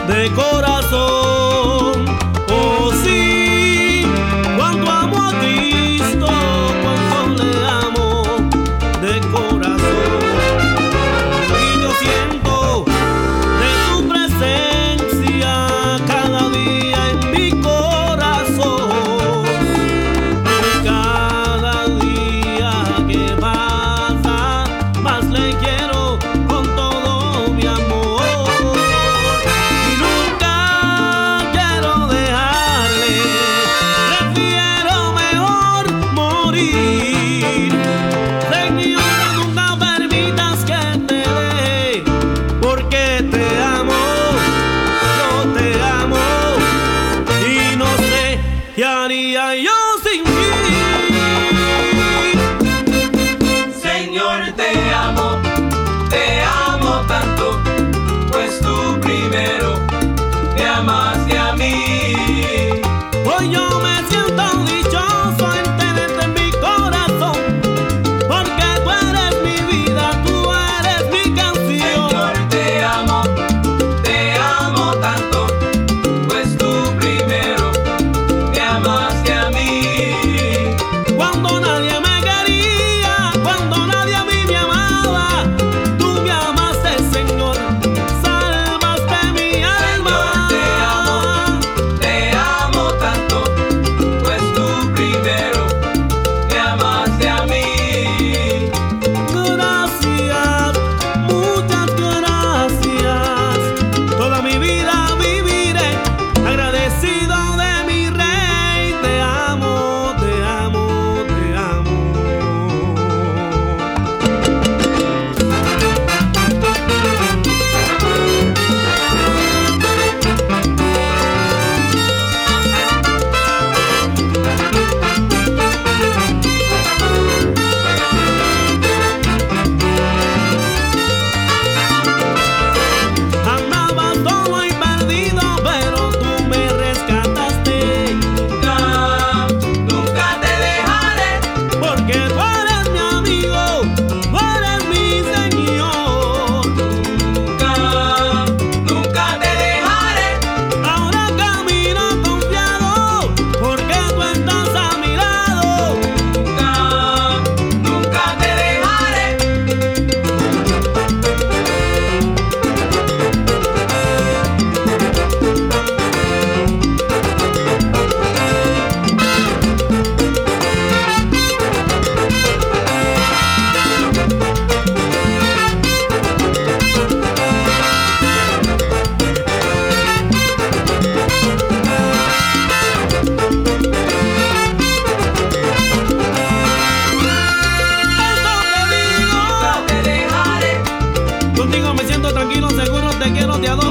de corazón. Oh sí, cuánto amo a Cristo, cuánto le amo de corazón. Y yo siento de tu presencia cada día en mi corazón. Y cada día que pasa, más le quiero con todo mi amor. Y nunca quiero dejarle, prefiero mejor morir. Señor, nunca permitas que te deje, porque te amo, yo te amo. Y no sé qué haría yo sin ti. Señor, te amo tanto, pues tú primero me amaste a mí. Hoy yo me siento dichoso en tenerte en mi corazón, porque tú eres mi vida, tú eres mi canción. Señor, te amo tanto, pues tú primero me amaste a mí. Cuando nadie me quería, cuando nadie a mí me amaba, tú me amaste, Señor, salvaste mi alma. Te amo tanto, pues tú primero me amaste a mí. Gracias, muchas gracias. Toda mi vida viviré agradecido de mi Rey. Te amo, te amo, te amo. Andaba solo y perdido, pero tú me rescataste, Nunca te dejaré, porque tú eres mi amigo, tú eres mi Señor. nunca te dejaré. Ahora camino confiado, porque tú estás a mi lado. Nunca te dejaré. Esto te digo, Nunca te dejaré. contigo me siento tranquilo, seguro, te quiero, te adoro.